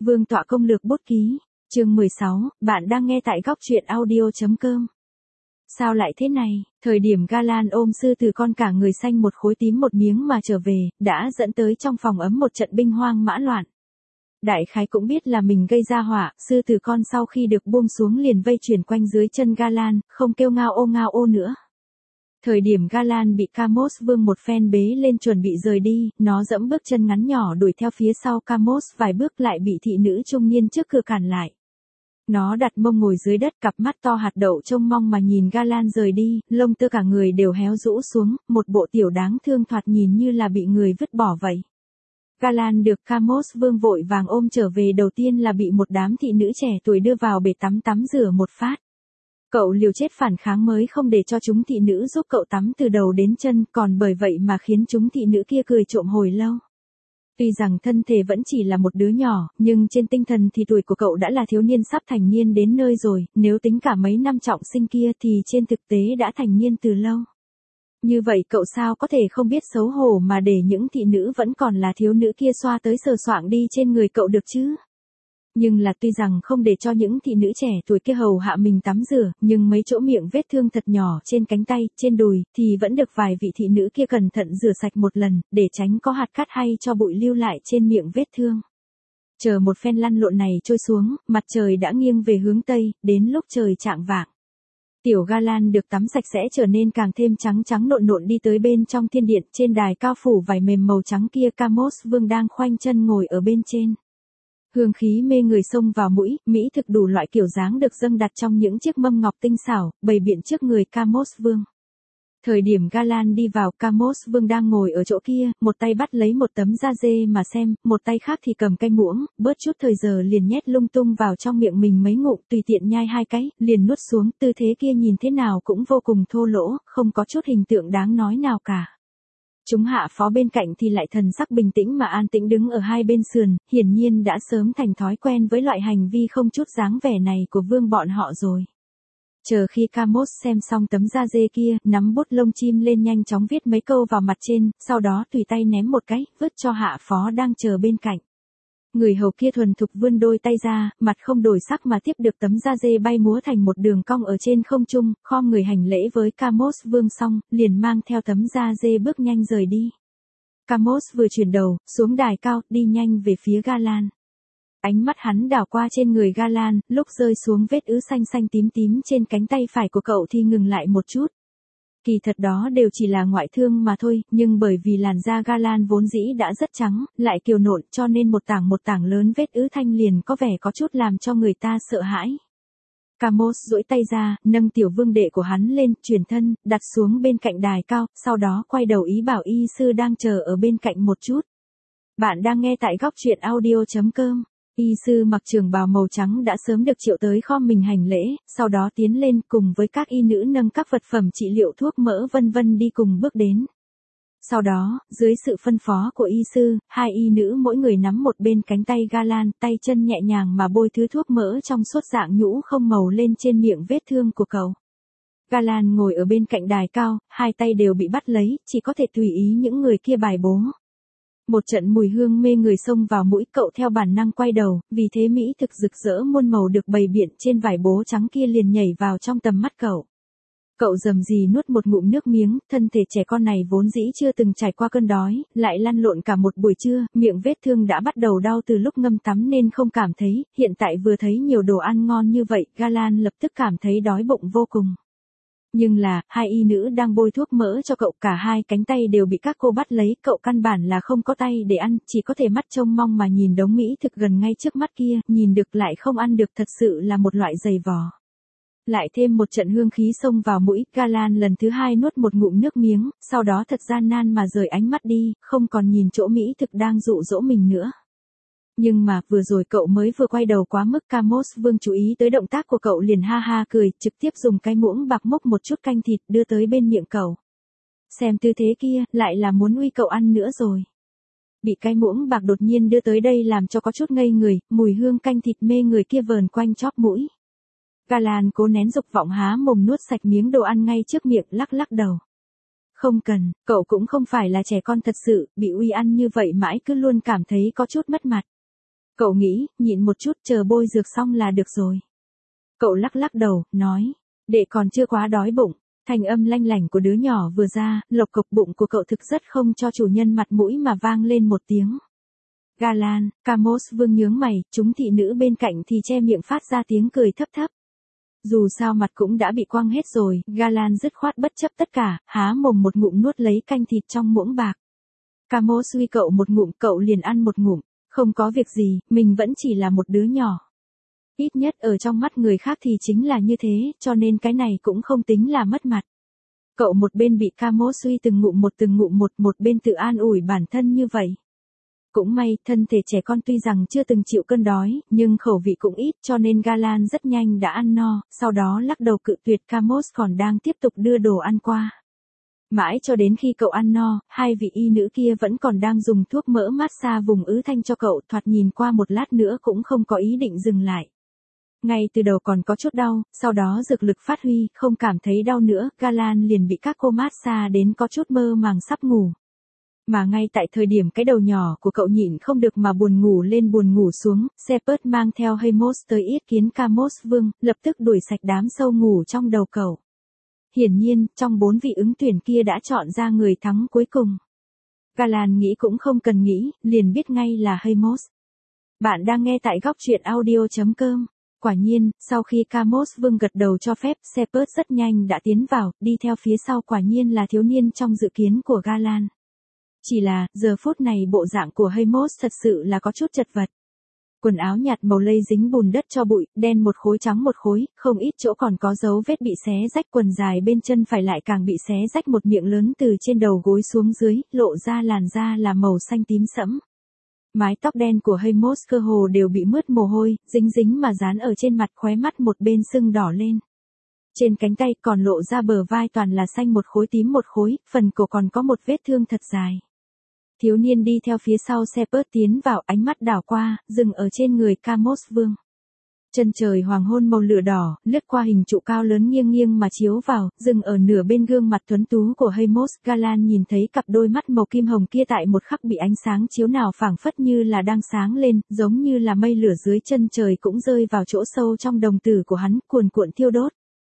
Vương tọa công lược bút ký, chương 16, bạn đang nghe tại góc truyện audio.com. Sao lại thế này, thời điểm Galan ôm sư tử con cả người xanh một khối tím một miếng mà trở về, đã dẫn tới trong phòng ấm một trận binh hoang mã loạn. Đại khái cũng biết là mình gây ra họa, sư tử con sau khi được buông xuống liền vây chuyển quanh dưới chân Galan, không kêu ngao ô nữa. Thời điểm Galan bị Kamos Vương một phen bế lên chuẩn bị rời đi, nó dẫm bước chân ngắn nhỏ đuổi theo phía sau Kamos vài bước lại bị thị nữ trung niên trước cửa cản lại. Nó đặt mông ngồi dưới đất, cặp mắt to hạt đậu trông mong mà nhìn Galan rời đi, lông tơ cả người đều héo rũ xuống, một bộ tiểu đáng thương thoạt nhìn như là bị người vứt bỏ vậy. Galan được Kamos Vương vội vàng ôm trở về, đầu tiên là bị một đám thị nữ trẻ tuổi đưa vào bể tắm rửa một phát. Cậu liều chết phản kháng mới không để cho chúng thị nữ giúp cậu tắm từ đầu đến chân, còn bởi vậy mà khiến chúng thị nữ kia cười trộm hồi lâu. Tuy rằng thân thể vẫn chỉ là một đứa nhỏ, nhưng trên tinh thần thì tuổi của cậu đã là thiếu niên sắp thành niên đến nơi rồi, nếu tính cả mấy năm trọng sinh kia thì trên thực tế đã thành niên từ lâu. Như vậy cậu sao có thể không biết xấu hổ mà để những thị nữ vẫn còn là thiếu nữ kia xoa tới sờ soạng đi trên người cậu được chứ? Nhưng là tuy rằng không để cho những thị nữ trẻ tuổi kia hầu hạ mình tắm rửa, nhưng mấy chỗ miệng vết thương thật nhỏ trên cánh tay, trên đùi, thì vẫn được vài vị thị nữ kia cẩn thận rửa sạch một lần, để tránh có hạt cát hay cho bụi lưu lại trên miệng vết thương. Chờ một phen lăn lộn này trôi xuống, mặt trời đã nghiêng về hướng Tây, đến lúc trời chạng vạng. Tiểu Galan được tắm sạch sẽ trở nên càng thêm trắng nộn đi tới bên trong thiên điện, trên đài cao phủ vải mềm màu trắng kia Kamos Vương đang khoanh chân ngồi ở bên trên. Hương khí mê người xông vào mũi, mỹ thực đủ loại kiểu dáng được dâng đặt trong những chiếc mâm ngọc tinh xảo, bày biện trước người Kamos Vương. Thời điểm Galan đi vào, Kamos Vương đang ngồi ở chỗ kia, một tay bắt lấy một tấm da dê mà xem, một tay khác thì cầm cây muỗng, bớt chút thời giờ liền nhét lung tung vào trong miệng mình mấy ngụm, tùy tiện nhai hai cái, liền nuốt xuống, tư thế kia nhìn thế nào cũng vô cùng thô lỗ, không có chút hình tượng đáng nói nào cả. Chúng hạ phó bên cạnh thì lại thần sắc bình tĩnh mà an tĩnh đứng ở hai bên sườn, hiển nhiên đã sớm thành thói quen với loại hành vi không chút dáng vẻ này của vương bọn họ rồi. Chờ khi Kamos xem xong tấm da dê kia, nắm bút lông chim lên nhanh chóng viết mấy câu vào mặt trên, sau đó tùy tay ném một cái, vứt cho hạ phó đang chờ bên cạnh. Người hầu kia thuần thục vươn đôi tay ra, mặt không đổi sắc mà tiếp được tấm da dê bay múa thành một đường cong ở trên không trung, khom người hành lễ với Kamos Vương xong, liền mang theo tấm da dê bước nhanh rời đi. Kamos vừa chuyển đầu, xuống đài cao, đi nhanh về phía Galan. Ánh mắt hắn đảo qua trên người Galan, lúc rơi xuống vết ứ xanh tím trên cánh tay phải của cậu thì ngừng lại một chút. Kỳ thật đó đều chỉ là ngoại thương mà thôi, nhưng bởi vì làn da Galan vốn dĩ đã rất trắng, lại kiều nộn cho nên một tảng lớn vết ứ thanh liền có vẻ có chút làm cho người ta sợ hãi. Kamos duỗi tay ra, nâng tiểu vương đệ của hắn lên, chuyển thân, đặt xuống bên cạnh đài cao, sau đó quay đầu ý bảo y sư đang chờ ở bên cạnh một chút. Bạn đang nghe tại góc truyện audio.com. Y sư mặc trường bào màu trắng đã sớm được triệu tới khom mình hành lễ, sau đó tiến lên cùng với các y nữ nâng các vật phẩm trị liệu thuốc mỡ vân vân đi cùng bước đến. Sau đó, dưới sự phân phó của y sư, hai y nữ mỗi người nắm một bên cánh tay Galan, tay chân nhẹ nhàng mà bôi thứ thuốc mỡ trong suốt dạng nhũ không màu lên trên miệng vết thương của cậu. Galan ngồi ở bên cạnh đài cao, hai tay đều bị bắt lấy, chỉ có thể tùy ý những người kia bài bố. Một trận mùi hương mê người xông vào mũi, cậu theo bản năng quay đầu, vì thế mỹ thực rực rỡ muôn màu được bày biện trên vải bố trắng kia liền nhảy vào trong tầm mắt cậu. Cậu rầm rì nuốt một ngụm nước miếng, thân thể trẻ con này vốn dĩ chưa từng trải qua cơn đói, lại lăn lộn cả một buổi trưa, miệng vết thương đã bắt đầu đau từ lúc ngâm tắm nên không cảm thấy, hiện tại vừa thấy nhiều đồ ăn ngon như vậy, Galan lập tức cảm thấy đói bụng vô cùng. Nhưng là, hai y nữ đang bôi thuốc mỡ cho cậu, cả hai cánh tay đều bị các cô bắt lấy, cậu căn bản là không có tay để ăn, chỉ có thể mắt trông mong mà nhìn đống mỹ thực gần ngay trước mắt kia, nhìn được lại không ăn được, thật sự là một loại giày vò. Lại thêm một trận hương khí xông vào mũi, Galan lần thứ hai nuốt một ngụm nước miếng, sau đó thật gian nan mà rời ánh mắt đi, không còn nhìn chỗ mỹ thực đang dụ dỗ mình nữa. Nhưng mà, vừa rồi cậu mới vừa quay đầu quá mức, Kamos Vương chú ý tới động tác của cậu liền ha ha cười, trực tiếp dùng cái muỗng bạc múc một chút canh thịt đưa tới bên miệng cậu. Xem tư thế kia, lại là muốn uy cậu ăn nữa rồi. Bị cái muỗng bạc đột nhiên đưa tới đây làm cho có chút ngây người, mùi hương canh thịt mê người kia vờn quanh chóp mũi. Galan cố nén dục vọng há mồm nuốt sạch miếng đồ ăn ngay trước miệng, lắc đầu. Không cần, cậu cũng không phải là trẻ con thật sự, bị uy ăn như vậy mãi cứ luôn cảm thấy có chút mất mặt. Cậu nghĩ, nhịn một chút chờ bôi dược xong là được rồi. Cậu lắc lắc đầu, nói, đệ còn chưa quá đói bụng. Thanh âm lanh lảnh của đứa nhỏ vừa ra, lộc cộc bụng của cậu thực rất không cho chủ nhân mặt mũi mà vang lên một tiếng. Galan, Camos Vương nhướng mày, chúng thị nữ bên cạnh thì che miệng phát ra tiếng cười thấp thấp. Dù sao mặt cũng đã bị quăng hết rồi, Galan dứt khoát bất chấp tất cả, há mồm một ngụm nuốt lấy canh thịt trong muỗng bạc. Camos uy cậu một ngụm, cậu liền ăn một ngụm, không có việc gì, mình vẫn chỉ là một đứa nhỏ. Ít nhất ở trong mắt người khác thì chính là như thế, cho nên cái này cũng không tính là mất mặt. Cậu một bên bị Camos uy từng ngụm một bên tự an ủi bản thân như vậy. Cũng may, thân thể trẻ con tuy rằng chưa từng chịu cơn đói, nhưng khẩu vị cũng ít cho nên Galan rất nhanh đã ăn no, sau đó lắc đầu cự tuyệt Camos còn đang tiếp tục đưa đồ ăn qua. Mãi cho đến khi cậu ăn no, hai vị y nữ kia vẫn còn đang dùng thuốc mỡ massage vùng ứ thanh cho cậu, thoạt nhìn qua một lát nữa cũng không có ý định dừng lại. Ngay từ đầu còn có chút đau, sau đó dược lực phát huy, không cảm thấy đau nữa, Galan liền bị các cô massage đến có chút mơ màng sắp ngủ. Mà ngay tại thời điểm cái đầu nhỏ của cậu nhịn không được mà buồn ngủ lên buồn ngủ xuống, Shepard mang theo Hamos tới yết kiến Camos Vương, lập tức đuổi sạch đám sâu ngủ trong đầu cậu. Hiển nhiên, trong 4 vị ứng tuyển kia đã chọn ra người thắng cuối cùng. Galan nghĩ cũng không cần nghĩ, liền biết ngay là Hamos. Bạn đang nghe tại góc truyện audio.com. Quả nhiên, sau khi Camos Vương gật đầu cho phép, Shepard rất nhanh đã tiến vào, đi theo phía sau quả nhiên là thiếu niên trong dự kiến của Galan. Chỉ là, giờ phút này bộ dạng của Hamos thật sự là có chút chật vật. Quần áo nhạt màu lây dính bùn đất cho bụi, đen một khối trắng một khối, không ít chỗ còn có dấu vết bị xé rách, quần dài bên chân phải lại càng bị xé rách một miệng lớn từ trên đầu gối xuống dưới, lộ ra làn da là màu xanh tím sẫm. Mái tóc đen của Hamos cơ hồ đều bị mướt mồ hôi, dính dính mà dán ở trên mặt, khóe mắt một bên sưng đỏ lên. Trên cánh tay còn lộ ra bờ vai toàn là xanh một khối tím một khối, phần cổ còn có một vết thương thật dài. Thiếu niên đi theo phía sau Shepard tiến vào, ánh mắt đảo qua, dừng ở trên người Camos Vương. Chân trời hoàng hôn màu lửa đỏ, lướt qua hình trụ cao lớn nghiêng nghiêng mà chiếu vào, dừng ở nửa bên gương mặt tuấn tú của Hamos. Galan nhìn thấy cặp đôi mắt màu kim hồng kia tại một khắc bị ánh sáng chiếu nào phảng phất như là đang sáng lên, giống như là mây lửa dưới chân trời cũng rơi vào chỗ sâu trong đồng tử của hắn, cuồn cuộn thiêu đốt.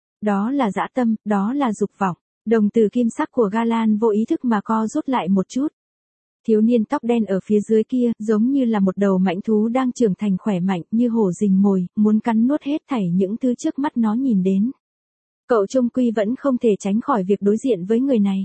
Đó là dã tâm, đó là dục vọng. Đồng tử kim sắc của Galan vô ý thức mà co rút lại một chút. Thiếu niên tóc đen ở phía dưới kia, giống như là một đầu mãnh thú đang trưởng thành khỏe mạnh như hổ rình mồi, muốn cắn nuốt hết thảy những thứ trước mắt nó nhìn đến. Cậu trung quy vẫn không thể tránh khỏi việc đối diện với người này.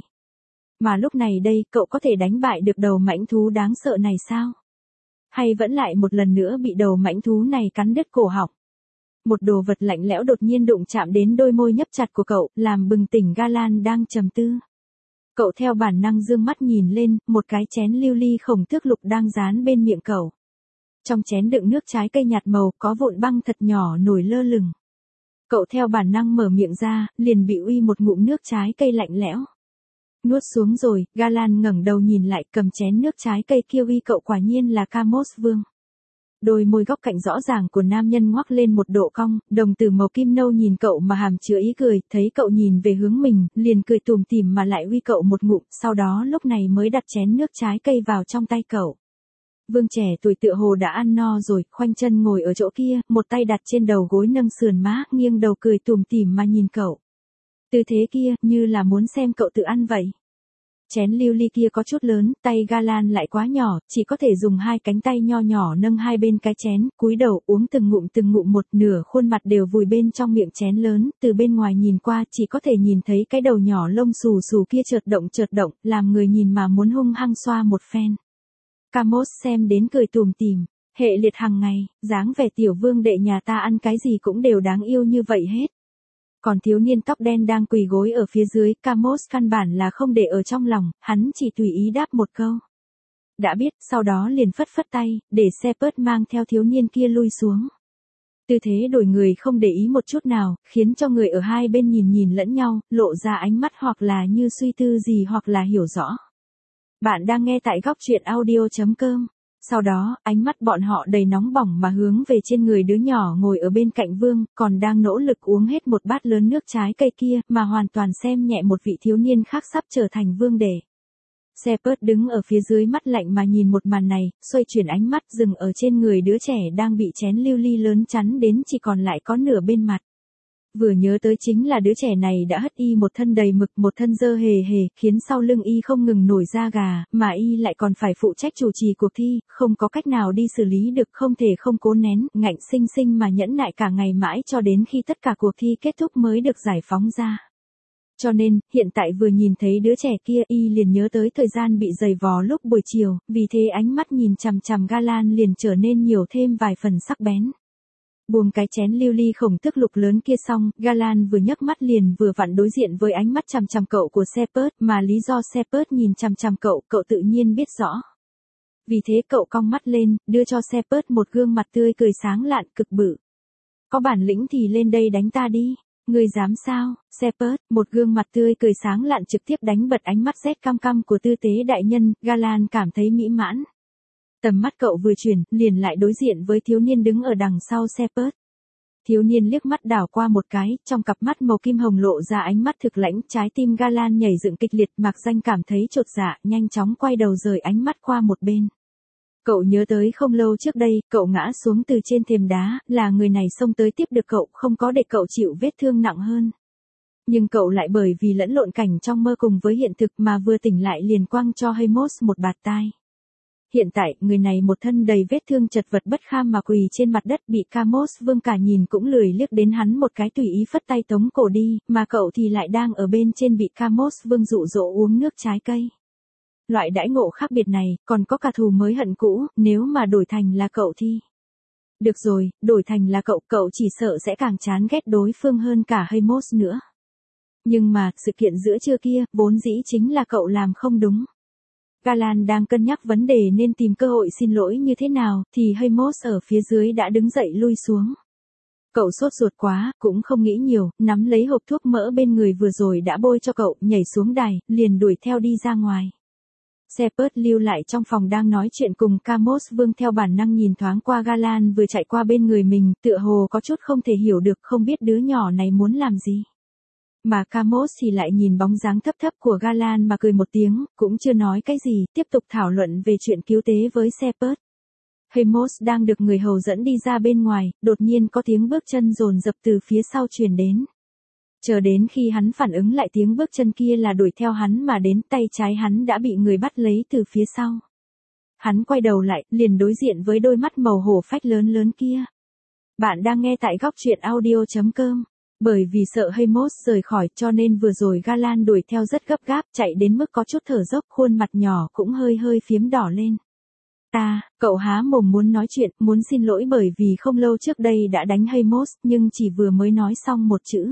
Mà lúc này đây, cậu có thể đánh bại được đầu mãnh thú đáng sợ này sao? Hay vẫn lại một lần nữa bị đầu mãnh thú này cắn đứt cổ họng? Một đồ vật lạnh lẽo đột nhiên đụng chạm đến đôi môi nhấp chặt của cậu, làm bừng tỉnh Galan đang trầm tư. Cậu theo bản năng dương mắt nhìn lên, một cái chén lưu ly khổng tước lục đang dán bên miệng cậu. Trong chén đựng nước trái cây nhạt màu, có vụn băng thật nhỏ nổi lơ lửng. Cậu theo bản năng mở miệng ra, liền bị uy một ngụm nước trái cây lạnh lẽo. Nuốt xuống rồi, Galan ngẩng đầu nhìn lại, cầm chén nước trái cây kia uy cậu, quả nhiên là Camos Vương. Đôi môi góc cạnh rõ ràng của nam nhân ngoắc lên một độ cong, đồng tử màu kim nâu nhìn cậu mà hàm chứa ý cười, thấy cậu nhìn về hướng mình, liền cười tủm tỉm mà lại uy cậu một ngụm, sau đó lúc này mới đặt chén nước trái cây vào trong tay cậu. Vương trẻ tuổi tựa hồ đã ăn no rồi, khoanh chân ngồi ở chỗ kia, một tay đặt trên đầu gối nâng sườn má, nghiêng đầu cười tủm tỉm mà nhìn cậu. Tư thế kia, như là muốn xem cậu tự ăn vậy. Chén lưu ly kia có chút lớn, tay Galan lại quá nhỏ, chỉ có thể dùng hai cánh tay nho nhỏ nâng hai bên cái chén, cúi đầu uống từng ngụm một, nửa khuôn mặt đều vùi bên trong miệng chén lớn, từ bên ngoài nhìn qua chỉ có thể nhìn thấy cái đầu nhỏ lông xù xù kia chợt động, làm người nhìn mà muốn hung hăng xoa một phen. Camos xem đến cười tủm tỉm, hệ liệt hàng ngày, dáng vẻ tiểu vương đệ nhà ta ăn cái gì cũng đều đáng yêu như vậy hết. Còn thiếu niên tóc đen đang quỳ gối ở phía dưới, Camos căn bản là không để ở trong lòng, hắn chỉ tùy ý đáp một câu. Đã biết, sau đó liền phất phất tay, để Shepard mang theo thiếu niên kia lui xuống. Tư thế đổi người không để ý một chút nào, khiến cho người ở hai bên nhìn lẫn nhau, lộ ra ánh mắt hoặc là như suy tư gì hoặc là hiểu rõ. Bạn đang nghe tại góc truyện audio.com. Sau đó, ánh mắt bọn họ đầy nóng bỏng mà hướng về trên người đứa nhỏ ngồi ở bên cạnh Vương, còn đang nỗ lực uống hết một bát lớn nước trái cây kia, mà hoàn toàn xem nhẹ một vị thiếu niên khác sắp trở thành vương đệ. Shepard đứng ở phía dưới mắt lạnh mà nhìn một màn này, xoay chuyển ánh mắt dừng ở trên người đứa trẻ đang bị chén lưu ly lớn chắn đến chỉ còn lại có nửa bên mặt. Vừa nhớ tới chính là đứa trẻ này đã hất y một thân đầy mực, một thân dơ hề hề, khiến sau lưng y không ngừng nổi da gà, mà y lại còn phải phụ trách chủ trì cuộc thi, không có cách nào đi xử lý được, không thể không cố nén, ngạnh sinh sinh mà nhẫn nại cả ngày mãi cho đến khi tất cả cuộc thi kết thúc mới được giải phóng ra. Cho nên, hiện tại vừa nhìn thấy đứa trẻ kia y liền nhớ tới thời gian bị giày vò lúc buổi chiều, vì thế ánh mắt nhìn chằm chằm Galan liền trở nên nhiều thêm vài phần sắc bén. Buông cái chén lưu ly khổng tước lục lớn kia xong, Galan vừa nhấc mắt liền vừa vặn đối diện với ánh mắt chằm chằm cậu của Shepard, mà lý do Shepard nhìn chằm chằm cậu tự nhiên biết rõ. Vì thế cậu cong mắt lên, đưa cho Shepard một gương mặt tươi cười sáng lạn cực bự. Có bản lĩnh thì lên đây đánh ta đi. Ngươi dám sao? Shepard, một gương mặt tươi cười sáng lạn trực tiếp đánh bật ánh mắt rét căm căm của tư tế đại nhân, Galan cảm thấy mỹ mãn. Tầm mắt cậu vừa chuyển, liền lại đối diện với thiếu niên đứng ở đằng sau Shepard. Thiếu niên liếc mắt đảo qua một cái, trong cặp mắt màu kim hồng lộ ra ánh mắt thực lãnh, trái tim Galan nhảy dựng kịch liệt, Mạc Danh cảm thấy chột dạ, nhanh chóng quay đầu rời ánh mắt qua một bên. Cậu nhớ tới không lâu trước đây, cậu ngã xuống từ trên thềm đá, là người này xông tới tiếp được cậu, không có để cậu chịu vết thương nặng hơn. Nhưng cậu lại bởi vì lẫn lộn cảnh trong mơ cùng với hiện thực mà vừa tỉnh lại liền quăng cho Hamos một bạt tai. Hiện tại, người này một thân đầy vết thương chật vật bất kham mà quỳ trên mặt đất, bị Kamos Vương cả nhìn cũng lười liếc đến hắn một cái, tùy ý phất tay tống cổ đi, mà cậu thì lại đang ở bên trên bị Kamos Vương dụ dỗ uống nước trái cây. Loại đãi ngộ khác biệt này, còn có cả thù mới hận cũ, nếu mà đổi thành là cậu thì... Được rồi, đổi thành là cậu chỉ sợ sẽ càng chán ghét đối phương hơn cả Hamos nữa. Nhưng mà, sự kiện giữa trưa kia, vốn dĩ chính là cậu làm không đúng. Galan đang cân nhắc vấn đề nên tìm cơ hội xin lỗi như thế nào, thì Hamos ở phía dưới đã đứng dậy lui xuống. Cậu sốt ruột quá, cũng không nghĩ nhiều, nắm lấy hộp thuốc mỡ bên người vừa rồi đã bôi cho cậu, nhảy xuống đài, liền đuổi theo đi ra ngoài. Shepard lưu lại trong phòng đang nói chuyện cùng Kamos Vương, theo bản năng nhìn thoáng qua Galan vừa chạy qua bên người mình, tựa hồ có chút không thể hiểu được, không biết đứa nhỏ này muốn làm gì. Mà Kamos thì lại nhìn bóng dáng thấp thấp của Galan mà cười một tiếng, cũng chưa nói cái gì, tiếp tục thảo luận về chuyện cứu tế với Shepard. Hamos đang được người hầu dẫn đi ra bên ngoài, đột nhiên có tiếng bước chân dồn dập từ phía sau truyền đến. Chờ đến khi hắn phản ứng lại tiếng bước chân kia là đuổi theo hắn mà đến, tay trái hắn đã bị người bắt lấy từ phía sau. Hắn quay đầu lại, liền đối diện với đôi mắt màu hổ phách lớn lớn kia. Bạn đang nghe tại góc truyện audio.com. Bởi vì sợ Hamos rời khỏi cho nên vừa rồi Galan đuổi theo rất gấp gáp, chạy đến mức có chút thở dốc, khuôn mặt nhỏ cũng hơi hơi phiếm đỏ lên. Cậu há mồm muốn nói chuyện, muốn xin lỗi bởi vì không lâu trước đây đã đánh Hamos, nhưng chỉ vừa mới nói xong một chữ.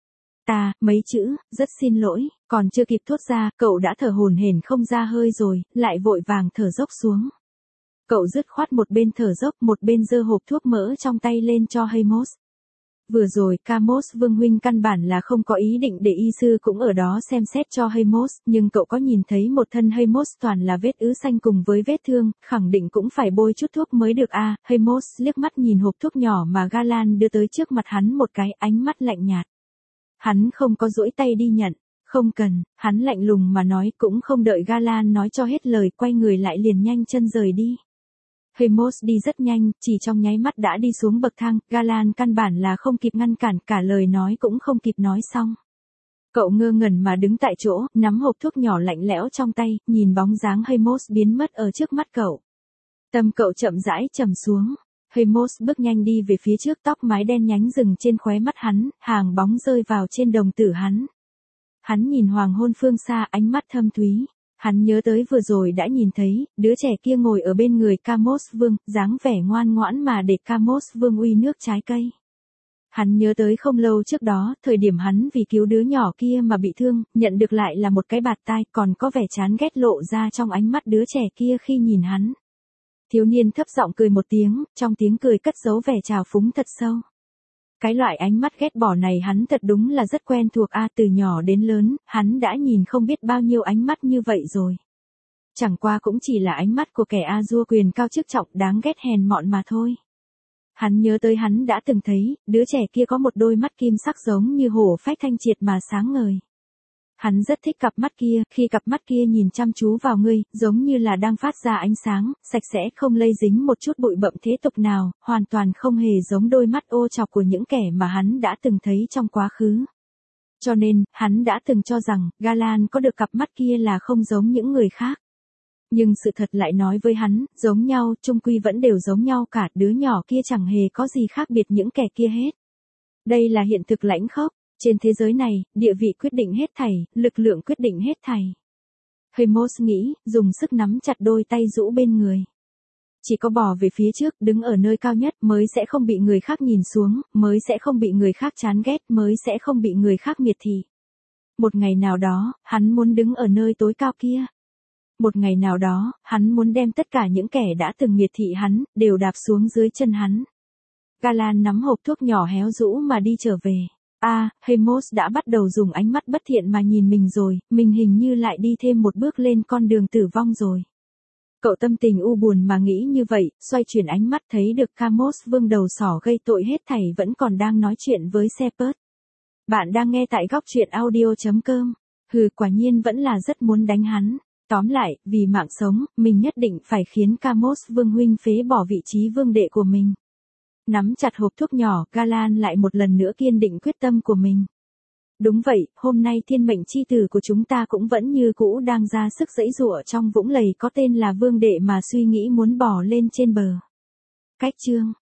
Mấy chữ, rất xin lỗi, còn chưa kịp thốt ra, cậu đã thở hổn hển không ra hơi rồi, lại vội vàng thở dốc xuống. Cậu dứt khoát một bên thở dốc, một bên giơ hộp thuốc mỡ trong tay lên cho Hamos. Vừa rồi, Kamos Vương huynh căn bản là không có ý định để y sư cũng ở đó xem xét cho Hamos, nhưng cậu có nhìn thấy một thân Hamos toàn là vết ứ xanh cùng với vết thương, khẳng định cũng phải bôi chút thuốc mới được à. Hamos liếc mắt nhìn hộp thuốc nhỏ mà Galan đưa tới trước mặt hắn một cái, ánh mắt lạnh nhạt. Hắn không có duỗi tay đi nhận, không cần, hắn lạnh lùng mà nói, cũng không đợi Galan nói cho hết lời, quay người lại liền nhanh chân rời đi. Hamos đi rất nhanh, chỉ trong nháy mắt đã đi xuống bậc thang, Galan căn bản là không kịp ngăn cản, cả lời nói cũng không kịp nói xong. Cậu ngơ ngẩn mà đứng tại chỗ, nắm hộp thuốc nhỏ lạnh lẽo trong tay, nhìn bóng dáng Hamos biến mất ở trước mắt cậu. Tâm cậu chậm rãi trầm xuống. Hamos bước nhanh đi về phía trước, tóc mái đen nhánh rừng trên khóe mắt hắn, hàng bóng rơi vào trên đồng tử hắn. Hắn nhìn hoàng hôn phương xa, ánh mắt thâm thúy. Hắn nhớ tới vừa rồi đã nhìn thấy, đứa trẻ kia ngồi ở bên người Kamos Vương, dáng vẻ ngoan ngoãn mà để Kamos Vương uy nước trái cây. Hắn nhớ tới không lâu trước đó, thời điểm hắn vì cứu đứa nhỏ kia mà bị thương, nhận được lại là một cái bạt tai, còn có vẻ chán ghét lộ ra trong ánh mắt đứa trẻ kia khi nhìn hắn. Thiếu niên thấp giọng cười một tiếng, trong tiếng cười cất giấu vẻ trào phúng thật sâu. Cái loại ánh mắt ghét bỏ này hắn thật đúng là rất quen thuộc từ nhỏ đến lớn, hắn đã nhìn không biết bao nhiêu ánh mắt như vậy rồi. Chẳng qua cũng chỉ là ánh mắt của kẻ A-dua quyền cao chức trọng đáng ghét hèn mọn mà thôi. Hắn nhớ tới hắn đã từng thấy, đứa trẻ kia có một đôi mắt kim sắc giống như hổ phách thanh triệt mà sáng ngời. Hắn rất thích cặp mắt kia, khi cặp mắt kia nhìn chăm chú vào ngươi, giống như là đang phát ra ánh sáng, sạch sẽ không lây dính một chút bụi bặm thế tục nào, hoàn toàn không hề giống đôi mắt ô trọc của những kẻ mà hắn đã từng thấy trong quá khứ. Cho nên, hắn đã từng cho rằng, Galan có được cặp mắt kia là không giống những người khác. Nhưng sự thật lại nói với hắn, giống nhau, chung quy vẫn đều giống nhau cả, đứa nhỏ kia chẳng hề có gì khác biệt những kẻ kia hết. Đây là hiện thực lãnh khốc. Trên thế giới này, địa vị quyết định hết thảy, lực lượng quyết định hết thảy. Hemos nghĩ, dùng sức nắm chặt đôi tay rũ bên người. Chỉ có bò về phía trước, đứng ở nơi cao nhất mới sẽ không bị người khác nhìn xuống, mới sẽ không bị người khác chán ghét, mới sẽ không bị người khác miệt thị. Một ngày nào đó, hắn muốn đứng ở nơi tối cao kia. Một ngày nào đó, hắn muốn đem tất cả những kẻ đã từng miệt thị hắn, đều đạp xuống dưới chân hắn. Galan nắm hộp thuốc nhỏ héo rũ mà đi trở về. Hemos đã bắt đầu dùng ánh mắt bất thiện mà nhìn mình rồi, mình hình như lại đi thêm một bước lên con đường tử vong rồi. Cậu tâm tình u buồn mà nghĩ như vậy, xoay chuyển ánh mắt thấy được Camos vương đầu sỏ gây tội hết thảy vẫn còn đang nói chuyện với Shepard. Bạn đang nghe tại góc truyện audio.com. Quả nhiên vẫn là rất muốn đánh hắn. Tóm lại, vì mạng sống, mình nhất định phải khiến Camos vương huynh phế bỏ vị trí vương đệ của mình. Nắm chặt hộp thuốc nhỏ, Galan lại một lần nữa kiên định quyết tâm của mình. Đúng vậy, hôm nay thiên mệnh chi tử của chúng ta cũng vẫn như cũ đang ra sức giãy giụa trong vũng lầy có tên là vương đệ mà suy nghĩ muốn bỏ lên trên bờ. Cách chương